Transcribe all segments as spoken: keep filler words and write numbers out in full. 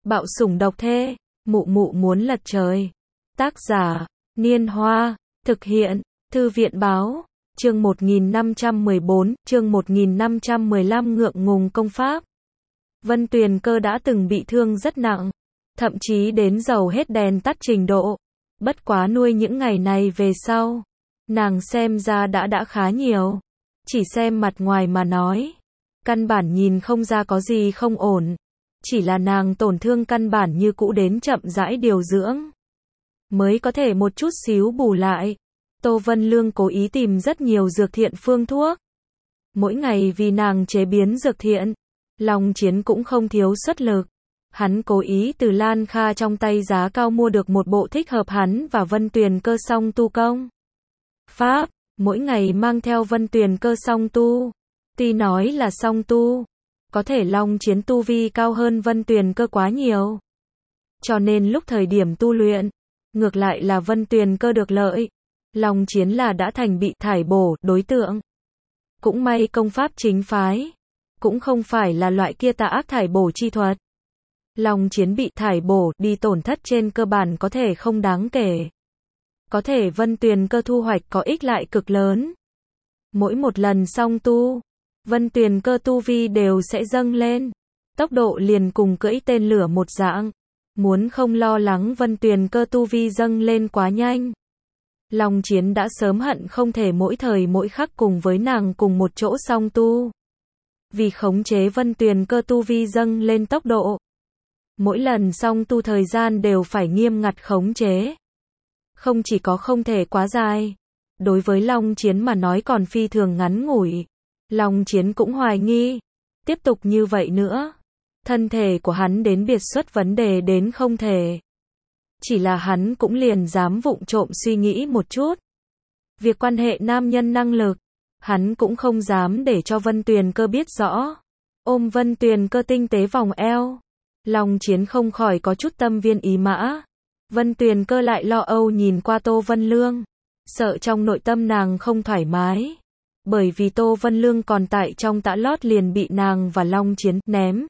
Bạo sủng độc thê, mụ mụ muốn lật trời. Tác giả, Niên Hoa, thực hiện, Thư viện báo, chương một nghìn năm trăm mười bốn, chương một nghìn năm trăm mười lăm ngượng ngùng công pháp. Vân Tuyền Cơ đã từng bị thương rất nặng, thậm chí đến dầu hết đèn tắt trình độ. Bất quá nuôi những ngày này về sau, nàng xem ra đã đã khá nhiều. Chỉ xem mặt ngoài mà nói, căn bản nhìn không ra có gì không ổn. Chỉ là nàng tổn thương căn bản như cũ đến chậm rãi điều dưỡng, mới có thể một chút xíu bù lại. Tô Vân Lương cố ý tìm rất nhiều dược thiện phương thuốc. Mỗi ngày vì nàng chế biến dược thiện, Long Chiến cũng không thiếu xuất lực. Hắn cố ý từ Lan Kha trong tay giá cao mua được một bộ thích hợp hắn và Vân Tuyền Cơ song tu công pháp, mỗi ngày mang theo Vân Tuyền Cơ song tu. Tuy nói là song tu, có thể Long Chiến tu vi cao hơn Vân Tuyền Cơ quá nhiều. Cho nên lúc thời điểm tu luyện, ngược lại là Vân Tuyền Cơ được lợi. Long Chiến là đã thành bị thải bổ đối tượng. Cũng may công pháp chính phái, cũng không phải là loại kia tà ác thải bổ chi thuật. Long Chiến bị thải bổ đi tổn thất trên cơ bản có thể không đáng kể. Có thể Vân Tuyền Cơ thu hoạch có ích lại cực lớn. Mỗi một lần song tu, Vân Tuyền Cơ tu vi đều sẽ dâng lên. Tốc độ liền cùng cưỡi tên lửa một dạng. Muốn không lo lắng Vân Tuyền Cơ tu vi dâng lên quá nhanh. Long Chiến đã sớm hận không thể mỗi thời mỗi khắc cùng với nàng cùng một chỗ song tu. Vì khống chế Vân Tuyền Cơ tu vi dâng lên tốc độ, mỗi lần song tu thời gian đều phải nghiêm ngặt khống chế. Không chỉ có không thể quá dài, đối với Long Chiến mà nói còn phi thường ngắn ngủi. Long Chiến cũng hoài nghi, tiếp tục như vậy nữa, thân thể của hắn đến biệt xuất vấn đề đến không thể. Chỉ là hắn cũng liền dám vụng trộm suy nghĩ một chút. Việc quan hệ nam nhân năng lực, hắn cũng không dám để cho Vân Tuyền Cơ biết rõ. Ôm Vân Tuyền Cơ tinh tế vòng eo, Long Chiến không khỏi có chút tâm viên ý mã. Vân Tuyền Cơ lại lo âu nhìn qua Tô Vân Lương, sợ trong nội tâm nàng không thoải mái. Bởi vì Tô Vân Lương còn tại trong tã lót liền bị nàng và Long Chiến ném.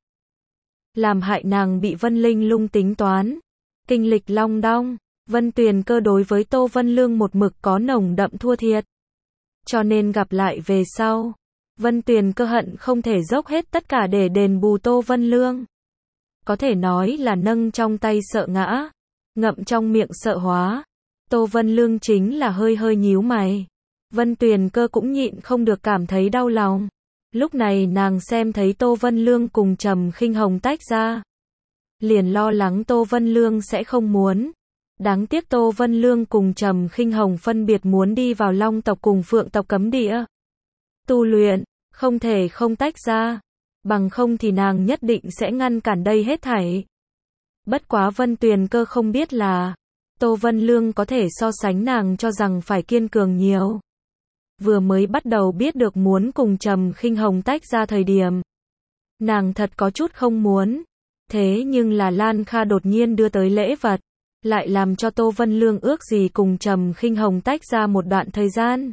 Làm hại nàng bị Vân Linh Lung tính toán. Kinh lịch long đong, Vân Tuyền Cơ đối với Tô Vân Lương một mực có nồng đậm thua thiệt. Cho nên gặp lại về sau, Vân Tuyền Cơ hận không thể dốc hết tất cả để đền bù Tô Vân Lương. Có thể nói là nâng trong tay sợ ngã, ngậm trong miệng sợ hóa. Tô Vân Lương chính là hơi hơi nhíu mày. Vân Tuyền Cơ cũng nhịn không được cảm thấy đau lòng. Lúc này nàng xem thấy Tô Vân Lương cùng Trầm Khinh Hồng tách ra, liền lo lắng Tô Vân Lương sẽ không muốn. Đáng tiếc Tô Vân Lương cùng Trầm Khinh Hồng phân biệt muốn đi vào Long tộc cùng Phượng tộc cấm địa tu luyện, không thể không tách ra, bằng không thì nàng nhất định sẽ ngăn cản đây hết thảy. Bất quá Vân Tuyền Cơ không biết là, Tô Vân Lương có thể so sánh nàng cho rằng phải kiên cường nhiều. Vừa mới bắt đầu biết được muốn cùng Trầm Khinh Hồng tách ra thời điểm, nàng thật có chút không muốn. Thế nhưng là Lan Kha đột nhiên đưa tới lễ vật, lại làm cho Tô Vân Lương ước gì cùng Trầm Khinh Hồng tách ra một đoạn thời gian.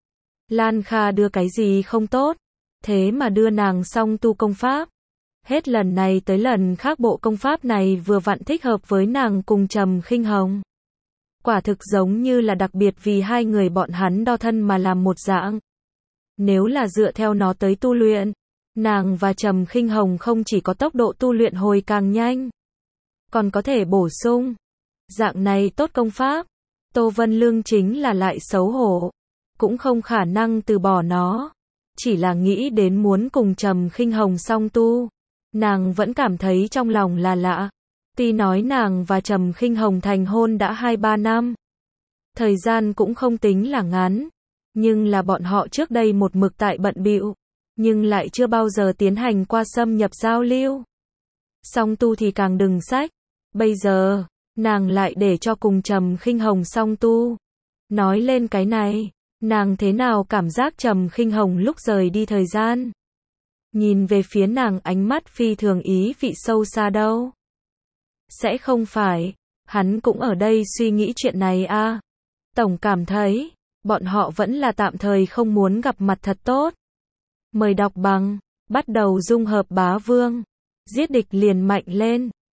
Lan Kha đưa cái gì không tốt, thế mà đưa nàng song tu công pháp. Hết lần này tới lần khác bộ công pháp này vừa vặn thích hợp với nàng cùng Trầm Khinh Hồng. Quả thực giống như là đặc biệt vì hai người bọn hắn đo thân mà làm một dạng. Nếu là dựa theo nó tới tu luyện, nàng và Trầm Khinh Hồng không chỉ có tốc độ tu luyện hồi càng nhanh, còn có thể bổ sung. Dạng này tốt công pháp, Tô Vân Lương chính là lại xấu hổ, cũng không khả năng từ bỏ nó. Chỉ là nghĩ đến muốn cùng Trầm Khinh Hồng song tu, nàng vẫn cảm thấy trong lòng là lạ. Tuy nói nàng và Trầm Khinh Hồng thành hôn đã hai ba năm, thời gian cũng không tính là ngắn, nhưng là bọn họ trước đây một mực tại bận bịu, nhưng lại chưa bao giờ tiến hành qua xâm nhập giao lưu. Song tu thì càng đừng sách. Bây giờ, nàng lại để cho cùng Trầm Khinh Hồng song tu. Nói lên cái này, nàng thế nào cảm giác Trầm Khinh Hồng lúc rời đi thời gian. Nhìn về phía nàng ánh mắt phi thường ý vị sâu xa đâu. Sẽ không phải, hắn cũng ở đây suy nghĩ chuyện này à. Tổng cảm thấy, bọn họ vẫn là tạm thời không muốn gặp mặt thật tốt. Mời đọc bằng, bắt đầu dung hợp bá vương. Giết địch liền mạnh lên.